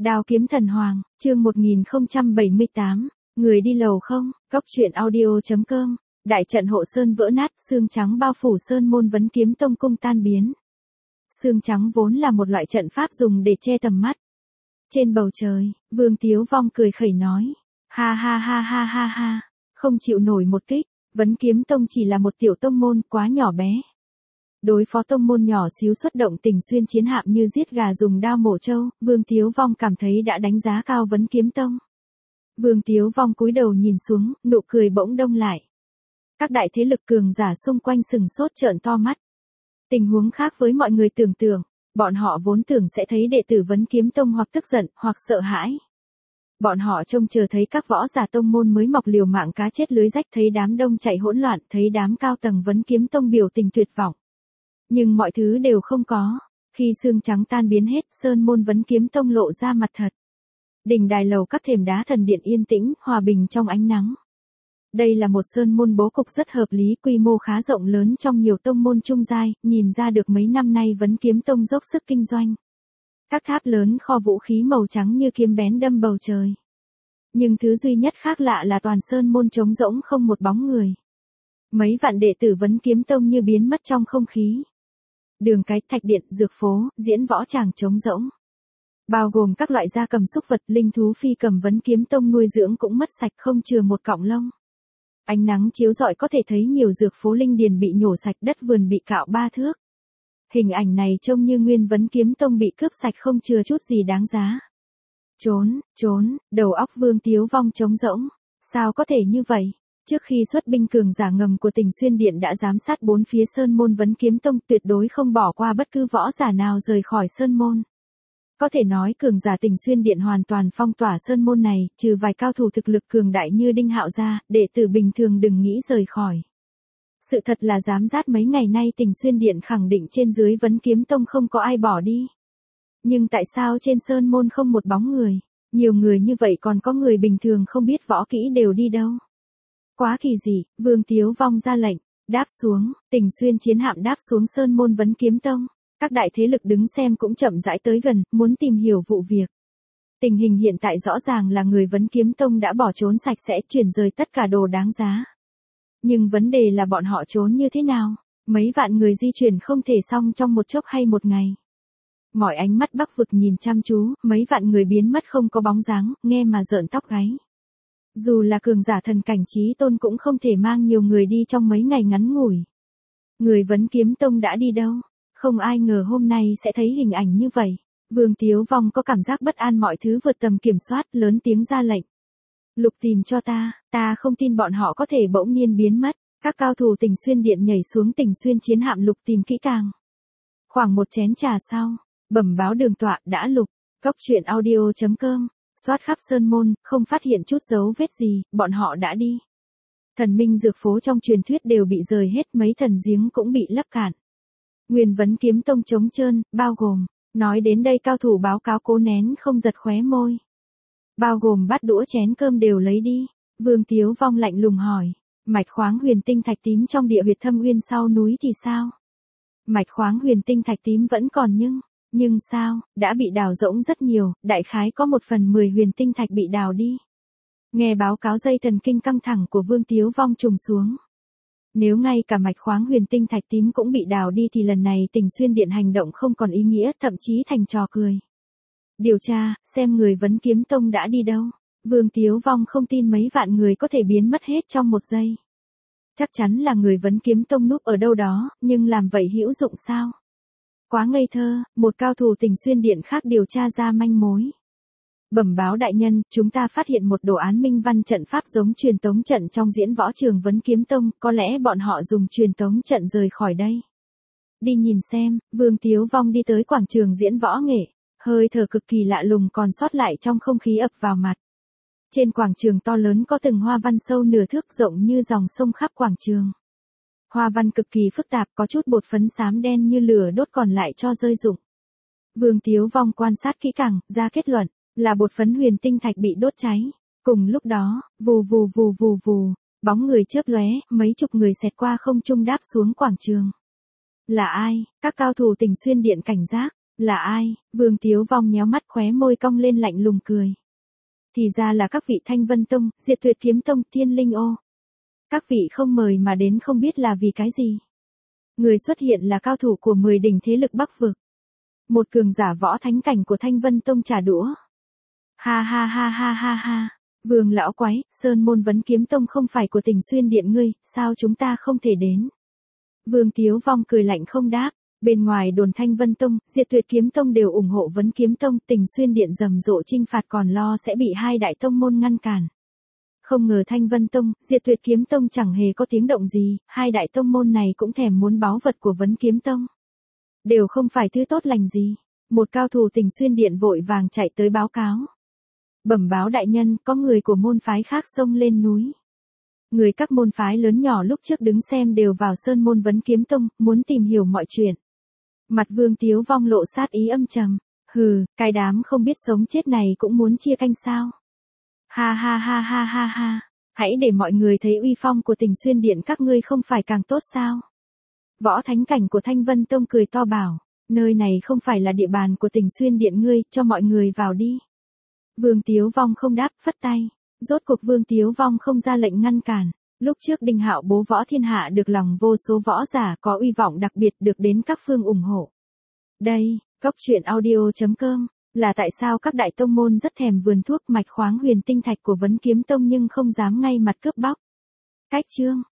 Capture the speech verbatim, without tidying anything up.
Đao kiếm thần hoàng, chương một nghìn không trăm bảy mươi tám, người đi lầu không, góc truyện audio.com, đại trận hộ sơn vỡ nát, xương trắng bao phủ sơn môn Vấn Kiếm Tông cung tan biến. Xương trắng vốn là một loại trận pháp dùng để che tầm mắt. Trên bầu trời, Vương Tiếu Vong cười khẩy nói, ha ha ha ha ha ha, không chịu nổi một kích, Vấn Kiếm Tông chỉ là một tiểu tông môn quá nhỏ bé. Đối phó tông môn nhỏ xíu xuất động Tình Xuyên chiến hạm như giết gà dùng đao mổ trâu, Vương Tiếu Vong cảm thấy đã đánh giá cao Vấn Kiếm Tông. Vương Tiếu Vong cúi đầu nhìn xuống, nụ cười bỗng đông lại. Các đại thế lực cường giả xung quanh sừng sốt trợn to mắt. Tình huống khác với mọi người tưởng tượng, bọn họ vốn tưởng sẽ thấy đệ tử Vấn Kiếm Tông hoặc tức giận, hoặc sợ hãi. Bọn họ trông chờ thấy các võ giả tông môn mới mọc liều mạng cá chết lưới rách, thấy đám đông chạy hỗn loạn, thấy đám cao tầng Vấn Kiếm Tông biểu tình tuyệt vọng. Nhưng mọi thứ đều không có. Khi xương trắng tan biến hết, sơn môn Vấn Kiếm Tông lộ ra mặt thật. Đỉnh đài lầu các thềm đá thần điện yên tĩnh, hòa bình trong ánh nắng. Đây là một sơn môn bố cục rất hợp lý, quy mô khá rộng lớn trong nhiều tông môn trung giai, nhìn ra được mấy năm nay Vấn Kiếm Tông dốc sức kinh doanh. Các tháp lớn kho vũ khí màu trắng như kiếm bén đâm bầu trời. Nhưng thứ duy nhất khác lạ là toàn sơn môn trống rỗng không một bóng người. Mấy vạn đệ tử Vấn Kiếm Tông như biến mất trong không khí. Đường cái, thạch điện, dược phố, diễn võ tràng trống rỗng. Bao gồm các loại gia cầm súc vật, linh thú phi cầm Vấn Kiếm Tông nuôi dưỡng cũng mất sạch không chừa một cọng lông. Ánh nắng chiếu rọi có thể thấy nhiều dược phố linh điền bị nhổ sạch, đất vườn bị cạo ba thước. Hình ảnh này trông như nguyên Vấn Kiếm Tông bị cướp sạch không chừa chút gì đáng giá. Trốn, trốn, đầu óc Vương Tiếu Vong trống rỗng. Sao có thể như vậy? Trước khi xuất binh, cường giả ngầm của Tình Xuyên Điện đã giám sát bốn phía sơn môn Vấn Kiếm Tông, tuyệt đối không bỏ qua bất cứ võ giả nào rời khỏi sơn môn. Có thể nói cường giả Tình Xuyên Điện hoàn toàn phong tỏa sơn môn này, trừ vài cao thủ thực lực cường đại như Đinh Hạo ra, đệ tử bình thường đừng nghĩ rời khỏi. Sự thật là giám sát mấy ngày nay Tình Xuyên Điện khẳng định trên dưới Vấn Kiếm Tông không có ai bỏ đi. Nhưng tại sao trên sơn môn không một bóng người? Nhiều người như vậy còn có người bình thường không biết võ kỹ đều đi đâu? Quá kỳ dị, Vương Tiếu Vong ra lệnh, đáp xuống, Tình Xuyên chiến hạm đáp xuống sơn môn Vấn Kiếm Tông. Các đại thế lực đứng xem cũng chậm rãi tới gần, muốn tìm hiểu vụ việc. Tình hình hiện tại rõ ràng là người Vấn Kiếm Tông đã bỏ trốn sạch sẽ, chuyển rời tất cả đồ đáng giá. Nhưng vấn đề là bọn họ trốn như thế nào? Mấy vạn người di chuyển không thể xong trong một chốc hay một ngày. Mọi ánh mắt Bắc vực nhìn chăm chú, mấy vạn người biến mất không có bóng dáng, nghe mà rợn tóc gáy. Dù là cường giả thần cảnh chí tôn cũng không thể mang nhiều người đi trong mấy ngày ngắn ngủi. Người Vấn Kiếm Tông đã đi đâu? Không ai ngờ hôm nay sẽ thấy hình ảnh như vậy. Vương Tiếu Vong có cảm giác bất an, mọi thứ vượt tầm kiểm soát, lớn tiếng ra lệnh. Lục tìm cho ta, ta không tin bọn họ có thể bỗng nhiên biến mất. Các cao thủ Tình Xuyên Điện nhảy xuống Tình Xuyên chiến hạm lục tìm kỹ càng. Khoảng một chén trà sau, bẩm báo đường tọa đã lục, góc truyện audio.com, soát khắp sơn môn, không phát hiện chút dấu vết gì, bọn họ đã đi. Thần minh dược phố trong truyền thuyết đều bị rời hết, mấy thần giếng cũng bị lấp cạn. Nguyên Vấn Kiếm Tông trống trơn, bao gồm, nói đến đây cao thủ báo cáo cố nén không giật khóe môi. Bao gồm bát đũa chén cơm đều lấy đi. Vương Tiếu Vong lạnh lùng hỏi, mạch khoáng huyền tinh thạch tím trong địa huyệt Thâm Uyên sau núi thì sao? Mạch khoáng huyền tinh thạch tím vẫn còn nhưng, nhưng sao, đã bị đào rỗng rất nhiều, đại khái có một phần mười huyền tinh thạch bị đào đi. Nghe báo cáo dây thần kinh căng thẳng của Vương Tiếu Vong trùng xuống. Nếu ngay cả mạch khoáng huyền tinh thạch tím cũng bị đào đi thì lần này Tình Xuyên Điện hành động không còn ý nghĩa, thậm chí thành trò cười. Điều tra, xem người Vấn Kiếm Tông đã đi đâu. Vương Tiếu Vong không tin mấy vạn người có thể biến mất hết trong một giây. Chắc chắn là người Vấn Kiếm Tông núp ở đâu đó, nhưng làm vậy hữu dụng sao? Quá ngây thơ, một cao thủ Tình Xuyên Điện khác điều tra ra manh mối. Bẩm báo đại nhân, chúng ta phát hiện một đồ án minh văn trận pháp giống truyền tống trận trong diễn võ trường Vấn Kiếm Tông, có lẽ bọn họ dùng truyền tống trận rời khỏi đây. Đi nhìn xem, Vương Tiếu Vong đi tới quảng trường diễn võ nghệ, hơi thở cực kỳ lạ lùng còn sót lại trong không khí ập vào mặt. Trên quảng trường to lớn có từng hoa văn sâu nửa thước rộng như dòng sông khắp quảng trường. Hoa văn cực kỳ phức tạp, có chút bột phấn xám đen như lửa đốt còn lại cho rơi rụng. Vương Tiếu Vong quan sát kỹ càng, ra kết luận, là bột phấn huyền tinh thạch bị đốt cháy. Cùng lúc đó, vù vù vù vù vù, bóng người chớp lóe, mấy chục người xẹt qua không trung đáp xuống quảng trường. Là ai? Các cao thủ Tình Xuyên Điện cảnh giác, Là ai? Vương Tiếu Vong nhéo mắt khóe môi cong lên lạnh lùng cười. Thì ra là các vị Thanh Vân Tông, Diệt Tuyệt Kiếm Tông, Thiên Linh Ô. Các vị không mời mà đến không biết là vì cái gì. Người xuất hiện là cao thủ của mười đỉnh thế lực Bắc vực. Một cường giả võ thánh cảnh của Thanh Vân Tông trả đũa. Ha ha ha ha ha ha. Vương lão quái, Sơn Môn Vấn Kiếm Tông không phải của Tình Xuyên Điện ngươi, sao chúng ta không thể đến? Vương Tiếu Vong cười lạnh không đáp. Bên ngoài đồn Thanh Vân Tông, Diệt Tuyệt Kiếm Tông đều ủng hộ Vấn Kiếm Tông, Tình Xuyên Điện rầm rộ chinh phạt còn lo sẽ bị hai đại tông môn ngăn cản. Không ngờ Thanh Vân Tông, Diệt Tuyệt Kiếm Tông chẳng hề có tiếng động gì, hai đại tông môn này cũng thèm muốn báu vật của Vấn Kiếm Tông. Đều không phải thứ tốt lành gì. Một cao thủ Tình Xuyên Điện vội vàng chạy tới báo cáo. Bẩm báo đại nhân, có người của môn phái khác xông lên núi. Người các môn phái lớn nhỏ lúc trước đứng xem đều vào Sơn Môn Vấn Kiếm Tông, muốn tìm hiểu mọi chuyện. Mặt Vương Tiếu Vong lộ sát ý âm trầm. Hừ, cái đám không biết sống chết này cũng muốn chia canh sao. Ha ha ha ha ha ha. Hãy để mọi người thấy uy phong của Tình Xuyên Điện các ngươi không phải càng tốt sao. Võ thánh cảnh của Thanh Vân Tông cười to bảo. Nơi này không phải là địa bàn của Tình Xuyên Điện ngươi, cho mọi người vào đi. Vương Tiếu Vong không đáp, phất tay. Rốt cuộc Vương Tiếu Vong không ra lệnh ngăn cản. Lúc trước Đinh Hạo bố võ thiên hạ được lòng vô số võ giả có uy vọng đặc biệt được đến các phương ủng hộ. Đây, Cốc Truyện Audio chấm com, là tại sao các đại tông môn rất thèm vườn thuốc mạch khoáng huyền tinh thạch của Vấn Kiếm Tông nhưng không dám ngay mặt cướp bóc. Cách chương